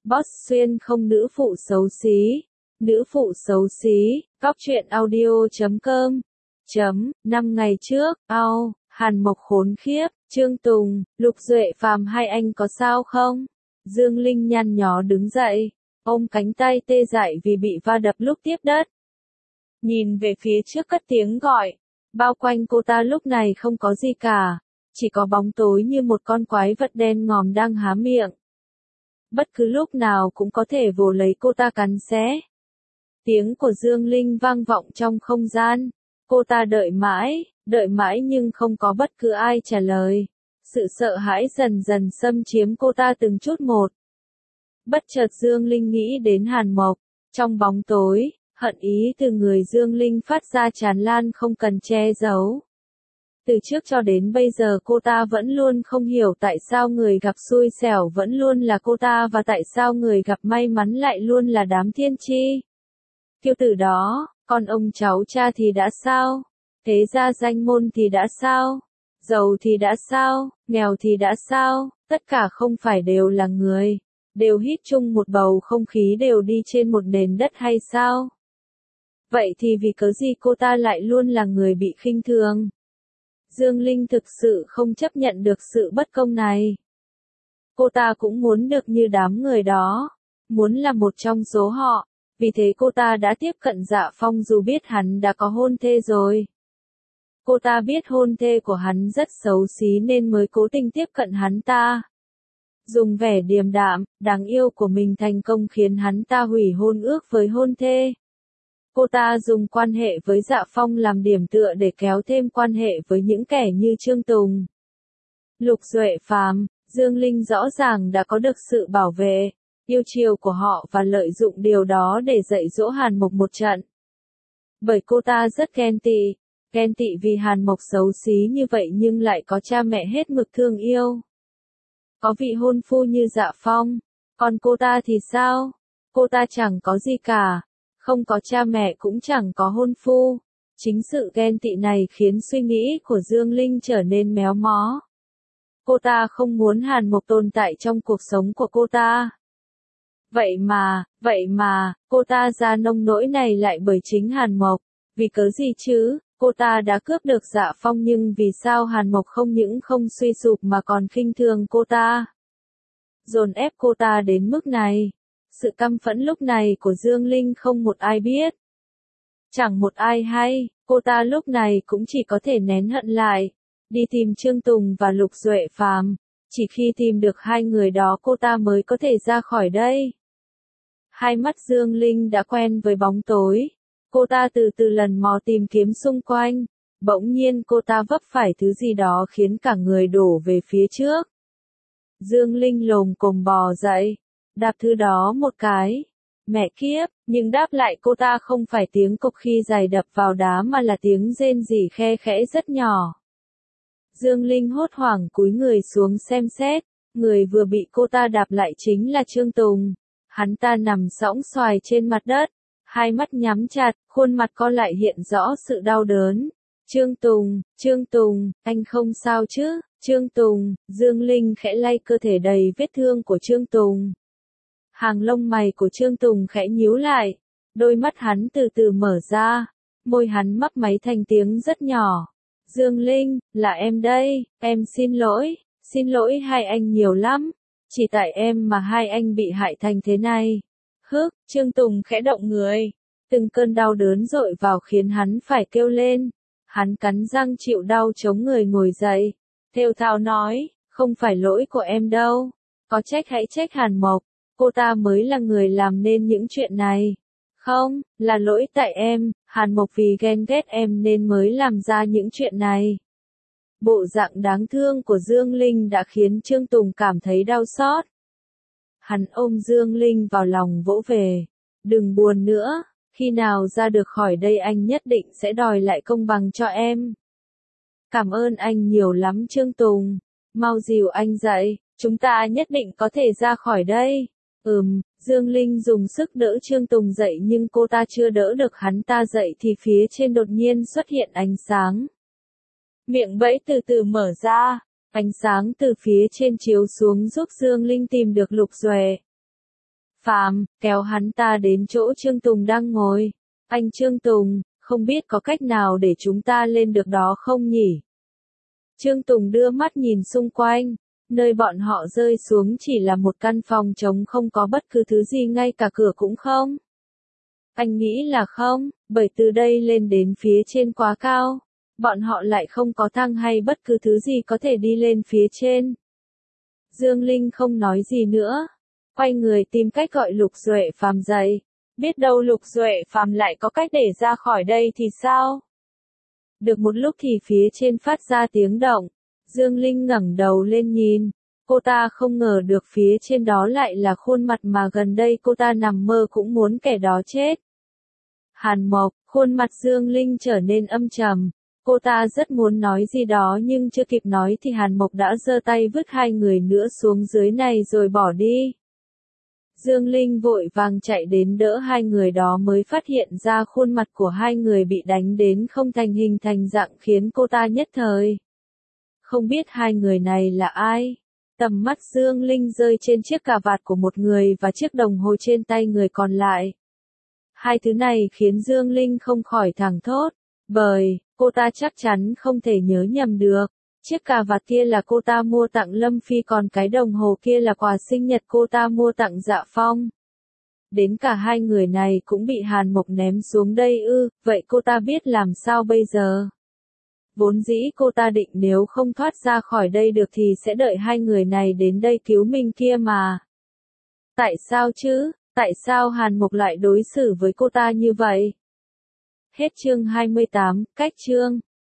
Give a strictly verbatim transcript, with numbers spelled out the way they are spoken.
Boss xuyên không nữ phụ xấu xí. Nữ phụ xấu xí, cóc truyện audio chấm com. Chấm, năm ngày trước, ao, Hàn Mộc khốn khiếp, Trương Tùng, Lục Duệ Phàm hai anh có sao không? Dương Linh nhăn nhó đứng dậy, ôm cánh tay tê dại vì bị va đập lúc tiếp đất. Nhìn về phía trước cất tiếng gọi, bao quanh cô ta lúc này không có gì cả, chỉ có bóng tối như một con quái vật đen ngòm đang há miệng. Bất cứ lúc nào cũng có thể vồ lấy cô ta cắn xé. Tiếng của Dương Linh vang vọng trong không gian. Cô ta đợi mãi, đợi mãi nhưng không có bất cứ ai trả lời. Sự sợ hãi dần dần xâm chiếm cô ta từng chút một. Bất chợt Dương Linh nghĩ đến Hàn Mộc. Trong bóng tối, hận ý từ người Dương Linh phát ra tràn lan không cần che giấu. Từ trước cho đến bây giờ cô ta vẫn luôn không hiểu tại sao người gặp xui xẻo vẫn luôn là cô ta và tại sao người gặp may mắn lại luôn là đám thiên chi. Kiêu tử đó, con ông cháu cha thì đã sao? Thế gia danh môn thì đã sao? Giàu thì đã sao? Nghèo thì đã sao? Tất cả không phải đều là người, đều hít chung một bầu không khí, đều đi trên một nền đất hay sao? Vậy thì vì cớ gì cô ta lại luôn là người bị khinh thường? Dương Linh thực sự không chấp nhận được sự bất công này. Cô ta cũng muốn được như đám người đó, muốn là một trong số họ. Vì thế cô ta đã tiếp cận Dạ Phong dù biết hắn đã có hôn thê rồi. Cô ta biết hôn thê của hắn rất xấu xí nên mới cố tình tiếp cận hắn ta. Dùng vẻ điềm đạm, đáng yêu của mình thành công khiến hắn ta hủy hôn ước với hôn thê. Cô ta dùng quan hệ với Dạ Phong làm điểm tựa để kéo thêm quan hệ với những kẻ như Trương Tùng, Lục Duệ Phàm. Dương Linh rõ ràng đã có được sự bảo vệ, yêu chiều của họ và lợi dụng điều đó để dạy dỗ Hàn Mộc một trận. Bởi cô ta rất ghen tị, ghen tị vì Hàn Mộc xấu xí như vậy nhưng lại có cha mẹ hết mực thương yêu. Có vị hôn phu như Dạ Phong, còn cô ta thì sao? Cô ta chẳng có gì cả, không có cha mẹ cũng chẳng có hôn phu. Chính sự ghen tị này khiến suy nghĩ của Dương Linh trở nên méo mó. Cô ta không muốn Hàn Mộc tồn tại trong cuộc sống của cô ta. Vậy mà, vậy mà, cô ta ra nông nỗi này lại bởi chính Hàn Mộc. Vì cớ gì chứ? Cô ta đã cướp được Dạ Phong nhưng vì sao Hàn Mộc không những không suy sụp mà còn khinh thường cô ta? Dồn ép cô ta đến mức này. Sự căm phẫn lúc này của Dương Linh không một ai biết. Chẳng một ai hay, cô ta lúc này cũng chỉ có thể nén hận lại. Đi tìm Trương Tùng và Lục Duệ Phàm. Chỉ khi tìm được hai người đó cô ta mới có thể ra khỏi đây. Hai mắt Dương Linh đã quen với bóng tối. Cô ta từ từ lần mò tìm kiếm xung quanh. Bỗng nhiên cô ta vấp phải thứ gì đó khiến cả người đổ về phía trước. Dương Linh lồm cồm bò dậy, đạp thứ đó một cái. Mẹ kiếp, nhưng đáp lại cô ta không phải tiếng cộc khi giày đập vào đá mà là tiếng rên rỉ khe khẽ rất nhỏ. Dương Linh hốt hoảng cúi người xuống xem xét, người vừa bị cô ta đạp lại chính là Trương Tùng. Hắn ta nằm sõng xoài trên mặt đất, hai mắt nhắm chặt, khuôn mặt co lại hiện rõ sự đau đớn. Trương Tùng, Trương Tùng, anh không sao chứ? Trương Tùng, Dương Linh khẽ lay cơ thể đầy vết thương của Trương Tùng. Hàng lông mày của Trương Tùng khẽ nhíu lại, đôi mắt hắn từ từ mở ra, môi hắn mấp máy thành tiếng rất nhỏ. Dương Linh, là em đây, em xin lỗi, xin lỗi hai anh nhiều lắm, chỉ tại em mà hai anh bị hại thành thế này. Hức, Trương Tùng khẽ động người, từng cơn đau đớn dội vào khiến hắn phải kêu lên. Hắn cắn răng chịu đau chống người ngồi dậy, thều thào nói, không phải lỗi của em đâu, có trách hãy trách Hàn Mộc, cô ta mới là người làm nên những chuyện này. Không, là lỗi tại em, Hàn Mộc vì ghen ghét em nên mới làm ra những chuyện này. Bộ dạng đáng thương của Dương Linh đã khiến Trương Tùng cảm thấy đau xót. Hắn ôm Dương Linh vào lòng vỗ về. Đừng buồn nữa, khi nào ra được khỏi đây anh nhất định sẽ đòi lại công bằng cho em. Cảm ơn anh nhiều lắm Trương Tùng, mau dìu anh dậy, chúng ta nhất định có thể ra khỏi đây. Ừm, Dương Linh dùng sức đỡ Trương Tùng dậy nhưng cô ta chưa đỡ được hắn ta dậy thì phía trên đột nhiên xuất hiện ánh sáng. Miệng bẫy từ từ mở ra, ánh sáng từ phía trên chiếu xuống giúp Dương Linh tìm được Lục Duệ. Phàm, kéo hắn ta đến chỗ Trương Tùng đang ngồi. Anh Trương Tùng, không biết có cách nào để chúng ta lên được đó không nhỉ? Trương Tùng đưa mắt nhìn xung quanh. Nơi bọn họ rơi xuống chỉ là một căn phòng trống không có bất cứ thứ gì, ngay cả cửa cũng không. Anh nghĩ là không, bởi từ đây lên đến phía trên quá cao. Bọn họ lại không có thang hay bất cứ thứ gì có thể đi lên phía trên. Dương Linh không nói gì nữa. Quay người tìm cách gọi Lục Duệ Phàm dậy. Biết đâu Lục Duệ Phàm lại có cách để ra khỏi đây thì sao? Được một lúc thì phía trên phát ra tiếng động. Dương Linh ngẩng đầu lên nhìn. Cô ta không ngờ được phía trên đó lại là khuôn mặt mà gần đây cô ta nằm mơ cũng muốn kẻ đó chết. Hàn Mộc, khuôn mặt Dương Linh trở nên âm trầm. Cô ta rất muốn nói gì đó nhưng chưa kịp nói thì Hàn Mộc đã giơ tay vứt hai người nữa xuống dưới này rồi bỏ đi. Dương Linh vội vàng chạy đến đỡ hai người đó mới phát hiện ra khuôn mặt của hai người bị đánh đến không thành hình thành dạng khiến cô ta nhất thời. Không biết hai người này là ai? Tầm mắt Dương Linh rơi trên chiếc cà vạt của một người và chiếc đồng hồ trên tay người còn lại. Hai thứ này khiến Dương Linh không khỏi thảng thốt, bởi cô ta chắc chắn không thể nhớ nhầm được. Chiếc cà vạt kia là cô ta mua tặng Lâm Phi, còn cái đồng hồ kia là quà sinh nhật cô ta mua tặng Dạ Phong. Đến cả hai người này cũng bị Hàn Mộc ném xuống đây ư, vậy cô ta biết làm sao bây giờ? Vốn dĩ cô ta định nếu không thoát ra khỏi đây được thì sẽ đợi hai người này đến đây cứu mình kia mà. Tại sao chứ? Tại sao Hàn Mộc lại đối xử với cô ta như vậy? Hết chương hai mươi tám, cách chương.